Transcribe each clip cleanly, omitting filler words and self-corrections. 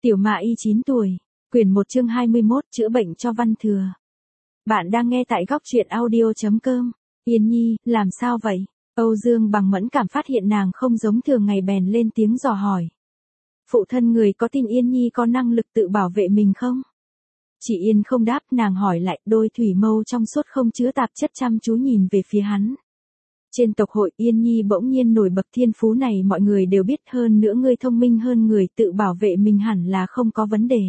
Tiểu Ma Y 9 tuổi, quyển 1 chương 21, chữa bệnh cho Văn Thừa. Bạn đang nghe tại góc truyện audio.com. Yên Nhi, làm sao vậy? Âu Dương Bằng mẫn cảm phát hiện nàng không giống thường ngày bèn lên tiếng dò hỏi. Phụ thân người có tin Yên Nhi có năng lực tự bảo vệ mình không? Chị Yên không đáp, nàng hỏi lại, đôi thủy mâu trong suốt không chứa tạp chất chăm chú nhìn về phía hắn. Trên tộc hội Yên Nhi bỗng nhiên nổi bật, thiên phú này mọi người đều biết, hơn nữa ngươi thông minh hơn người, tự bảo vệ mình hẳn là không có vấn đề.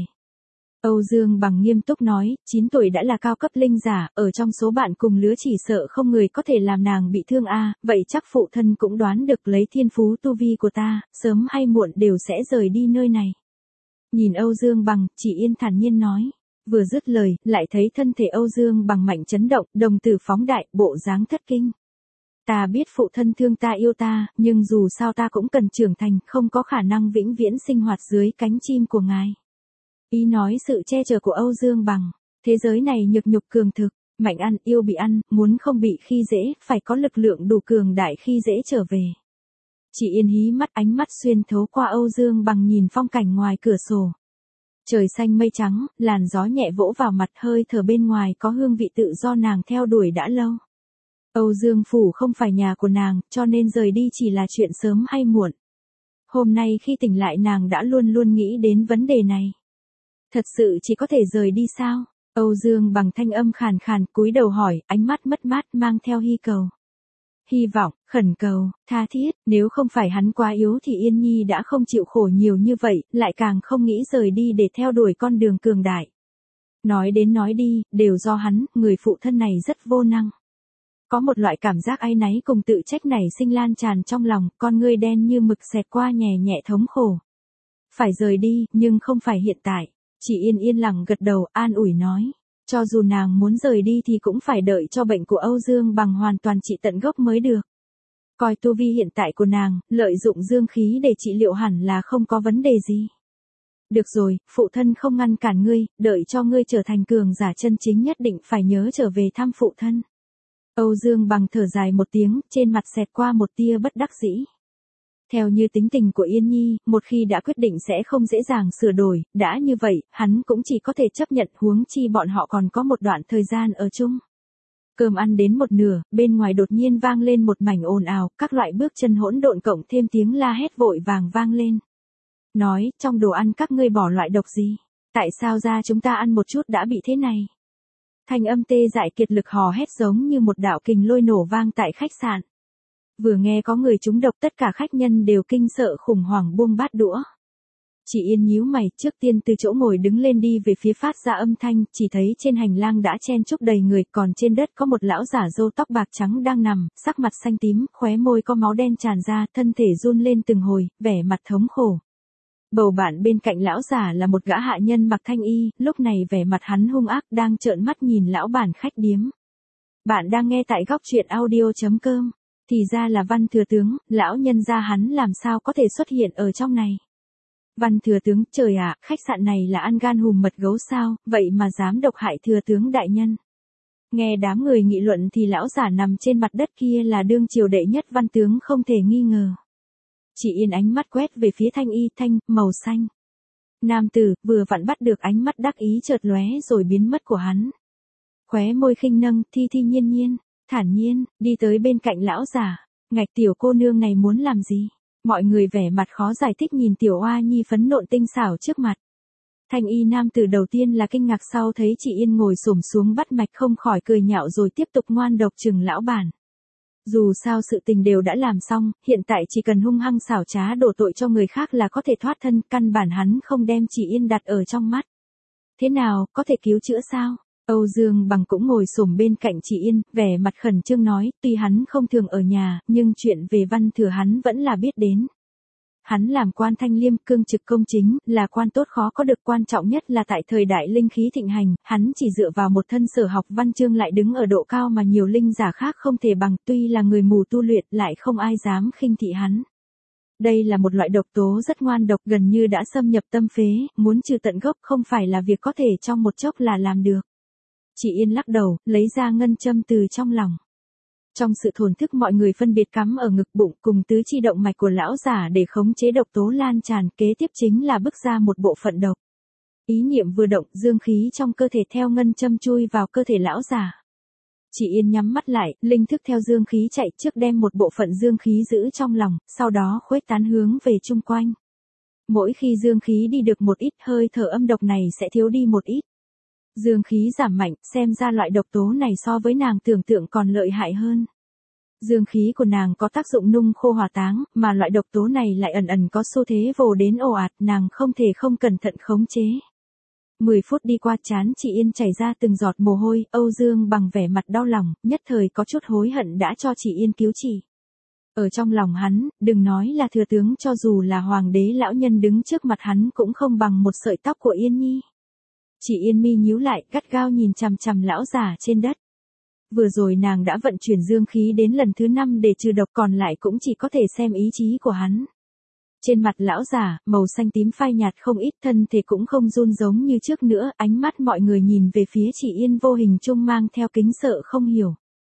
Âu Dương Bằng nghiêm túc nói, 9 tuổi đã là cao cấp linh giả, ở trong số bạn cùng lứa chỉ sợ không người có thể làm nàng bị thương a. Vậy chắc phụ thân cũng đoán được lấy thiên phú tu vi của ta, sớm hay muộn đều sẽ rời đi nơi này. Nhìn Âu Dương Bằng, chị Yên thản nhiên nói. Vừa dứt lời, lại thấy thân thể Âu Dương Bằng mạnh chấn động, đồng tử phóng đại, bộ dáng thất kinh. Ta biết phụ thân thương ta yêu ta, nhưng dù sao ta cũng cần trưởng thành, không có khả năng vĩnh viễn sinh hoạt dưới cánh chim của ngài. Ý nói sự che chở của Âu Dương Bằng, thế giới này nhược nhục cường thực, mạnh ăn, yêu bị ăn, muốn không bị khi dễ, phải có lực lượng đủ cường đại khi dễ trở về. Chị Yên hí mắt, ánh mắt xuyên thấu qua Âu Dương Bằng nhìn phong cảnh ngoài cửa sổ. Trời xanh mây trắng, làn gió nhẹ vỗ vào mặt, hơi thở bên ngoài có hương vị tự do nàng theo đuổi đã lâu. Âu Dương Phủ không phải nhà của nàng, cho nên rời đi chỉ là chuyện sớm hay muộn. Hôm nay khi tỉnh lại nàng đã luôn luôn nghĩ đến vấn đề này. Thật sự chỉ có thể rời đi sao? Âu Dương Bằng thanh âm khàn khàn cúi đầu hỏi, ánh mắt mất mát mang theo hy cầu. Hy vọng, khẩn cầu, tha thiết, nếu không phải hắn quá yếu thì Yên Nhi đã không chịu khổ nhiều như vậy, lại càng không nghĩ rời đi để theo đuổi con đường cường đại. Nói đến nói đi, đều do hắn, người phụ thân này rất vô năng. Có một loại cảm giác áy náy cùng tự trách nảy sinh lan tràn trong lòng, con ngươi đen như mực xẹt qua nhẹ nhẹ thống khổ. Phải rời đi, nhưng không phải hiện tại. Chị Yên yên lặng gật đầu, an ủi nói. Cho dù nàng muốn rời đi thì cũng phải đợi cho bệnh của Âu Dương Bằng hoàn toàn trị tận gốc mới được. Coi tu vi hiện tại của nàng, lợi dụng dương khí để trị liệu hẳn là không có vấn đề gì. Được rồi, phụ thân không ngăn cản ngươi, đợi cho ngươi trở thành cường giả chân chính nhất định phải nhớ trở về thăm phụ thân. Âu Dương Bằng thở dài một tiếng, trên mặt xẹt qua một tia bất đắc dĩ. Theo như tính tình của Yên Nhi, một khi đã quyết định sẽ không dễ dàng sửa đổi, đã như vậy, hắn cũng chỉ có thể chấp nhận, huống chi bọn họ còn có một đoạn thời gian ở chung. Cơm ăn đến một nửa, bên ngoài đột nhiên vang lên một mảnh ồn ào, các loại bước chân hỗn độn cộng thêm tiếng la hét vội vàng vang lên. Nói, trong đồ ăn các ngươi bỏ loại độc gì? Tại sao ra chúng ta ăn một chút đã bị thế này? Thanh âm tê dại kiệt lực hò hét giống như một đạo kình lôi nổ vang tại khách sạn. Vừa nghe có người trúng độc tất cả khách nhân đều kinh sợ khủng hoảng buông bát đũa. Chị Yên nhíu mày, trước tiên từ chỗ ngồi đứng lên đi về phía phát ra âm thanh, chỉ thấy trên hành lang đã chen chúc đầy người, còn trên đất có một lão giả râu tóc bạc trắng đang nằm, sắc mặt xanh tím, khóe môi có máu đen tràn ra, thân thể run lên từng hồi, vẻ mặt thống khổ. Bầu bạn bên cạnh lão giả là một gã hạ nhân mặc thanh y, lúc này vẻ mặt hắn hung ác đang trợn mắt nhìn lão bản khách điếm. Bạn đang nghe tại góc truyện audio.com. Thì ra là Văn Thừa Tướng, lão nhân gia hắn làm sao có thể xuất hiện ở trong này. Văn Thừa Tướng, trời ạ, khách sạn này là ăn gan hùm mật gấu sao, vậy mà dám độc hại Thừa Tướng đại nhân. Nghe đám người nghị luận thì lão giả nằm trên mặt đất kia là đương triều đệ nhất Văn Tướng không thể nghi ngờ. Chị Yên ánh mắt quét về phía thanh y, thanh, màu xanh. Nam tử, vừa vặn bắt được ánh mắt đắc ý chợt lóe rồi biến mất của hắn. Khóe môi khinh nâng, thi thi nhiên nhiên, thản nhiên, đi tới bên cạnh lão giả. Ngạch, tiểu cô nương này muốn làm gì? Mọi người vẻ mặt khó giải thích nhìn tiểu oa nhi phấn nộn tinh xảo trước mặt. Thanh y nam tử đầu tiên là kinh ngạc, sau thấy chị Yên ngồi xổm xuống bắt mạch không khỏi cười nhạo rồi tiếp tục ngoan độc chừng lão bản. Dù sao sự tình đều đã làm xong, hiện tại chỉ cần hung hăng xảo trá đổ tội cho người khác là có thể thoát thân, căn bản hắn không đem chị Yên đặt ở trong mắt. Thế nào, có thể cứu chữa sao? Âu Dương Bằng cũng ngồi xổm bên cạnh chị Yên, vẻ mặt khẩn trương nói, tuy hắn không thường ở nhà, nhưng chuyện về Văn Thừa hắn vẫn là biết đến. Hắn làm quan thanh liêm, cương trực công chính, là quan tốt khó có được, quan trọng nhất là tại thời đại linh khí thịnh hành, hắn chỉ dựa vào một thân sở học văn chương lại đứng ở độ cao mà nhiều linh giả khác không thể bằng, tuy là người mù tu luyện lại không ai dám khinh thị hắn. Đây là một loại độc tố rất ngoan độc, gần như đã xâm nhập tâm phế, muốn trừ tận gốc không phải là việc có thể trong một chốc là làm được. Chị Yên lắc đầu, lấy ra ngân châm từ trong lòng. Trong sự thổn thức mọi người phân biệt cắm ở ngực bụng cùng tứ chi động mạch của lão giả để khống chế độc tố lan tràn, kế tiếp chính là bức ra một bộ phận độc. Ý niệm vừa động, dương khí trong cơ thể theo ngân châm chui vào cơ thể lão giả. Chị Yên nhắm mắt lại, linh thức theo dương khí chạy trước đem một bộ phận dương khí giữ trong lòng, sau đó khuếch tán hướng về chung quanh. Mỗi khi dương khí đi được một ít, hơi thở âm độc này sẽ thiếu đi một ít. Dương khí giảm mạnh, xem ra loại độc tố này so với nàng tưởng tượng còn lợi hại hơn. Dương khí của nàng có tác dụng nung khô hỏa táng, mà loại độc tố này lại ẩn ẩn có xu thế vồ đến ồ ạt, nàng không thể không cẩn thận khống chế. 10 phút đi qua, trán chị Yên chảy ra từng giọt mồ hôi, Âu Dương bằng vẻ mặt đau lòng, nhất thời có chút hối hận đã cho chị Yên cứu chị. Ở trong lòng hắn, đừng nói là thừa tướng, cho dù là hoàng đế lão nhân đứng trước mặt hắn cũng không bằng một sợi tóc của Yên Nhi. Chị Yên mi nhíu lại, gắt gao nhìn chằm chằm lão giả trên đất. Vừa rồi nàng đã vận chuyển dương khí đến lần thứ 5 để trừ độc, còn lại cũng chỉ có thể xem ý chí của hắn. Trên mặt lão giả, màu xanh tím phai nhạt không ít, thân thể cũng không run giống như trước nữa, ánh mắt mọi người nhìn về phía chị Yên vô hình chung mang theo kính sợ không hiểu.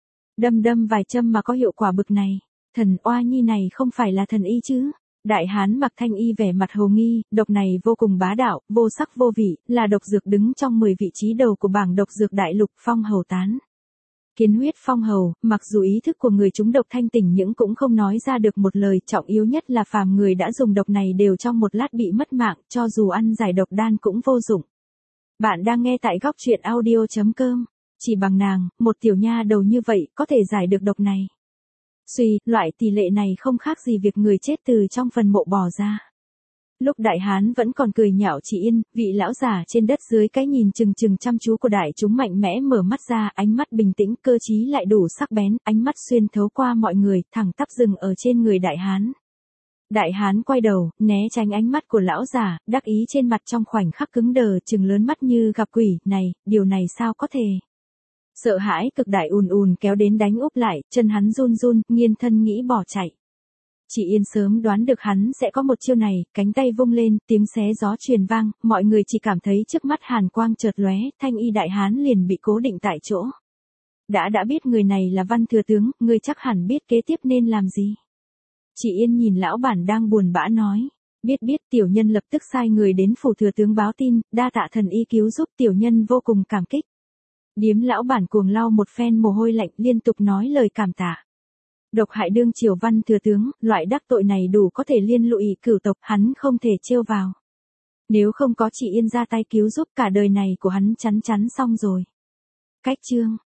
Đâm vài châm mà có hiệu quả bực này, thần oa nhi này không phải là thần y chứ? Đại hán mặc thanh y vẻ mặt hồ nghi, độc này vô cùng bá đạo, vô sắc vô vị, là độc dược đứng trong 10 vị trí đầu của bảng độc dược đại lục, phong hầu tán. Kiến huyết phong hầu, mặc dù ý thức của người chúng độc thanh tỉnh nhưng cũng không nói ra được một lời, trọng yếu nhất là phàm người đã dùng độc này đều trong một lát bị mất mạng, cho dù ăn giải độc đan cũng vô dụng. Bạn đang nghe tại góc truyện audio.com, chỉ bằng nàng, một tiểu nha đầu như vậy, có thể giải được độc này. Suy, loại tỷ lệ này không khác gì việc người chết từ trong phần mộ bò ra. Lúc đại hán vẫn còn cười nhạo chị Yên, vị lão giả trên đất dưới cái nhìn chừng chừng chăm chú của đại chúng mạnh mẽ mở mắt ra, ánh mắt bình tĩnh, cơ trí lại đủ sắc bén, ánh mắt xuyên thấu qua mọi người, thẳng tắp dừng ở trên người đại hán. Đại hán quay đầu, né tránh ánh mắt của lão giả, đắc ý trên mặt trong khoảnh khắc cứng đờ, trừng lớn mắt như gặp quỷ, này, điều này sao có thể? Sợ hãi cực đại ùn kéo đến đánh úp lại, chân hắn run run, nghiêng thân nghĩ bỏ chạy. Chị Yên sớm đoán được hắn sẽ có một chiêu này, cánh tay vung lên, tiếng xé gió truyền vang, mọi người chỉ cảm thấy trước mắt hàn quang chợt lóe, thanh y đại hán liền bị cố định tại chỗ. Đã biết người này là Văn thừa tướng, ngươi chắc hẳn biết kế tiếp nên làm gì. Chị Yên nhìn lão bản đang buồn bã nói, biết tiểu nhân lập tức sai người đến phủ thừa tướng báo tin, đa tạ thần y cứu giúp, tiểu nhân vô cùng cảm kích. Điếm lão bản cuồng lau một phen mồ hôi lạnh, liên tục nói lời cảm tạ. Độc hại đương triều Văn thừa tướng, loại đắc tội này đủ có thể liên lụy cửu tộc, hắn không thể trêu vào. Nếu không có chị Yên ra tay cứu giúp, cả đời này của hắn chắn xong rồi. Cách chương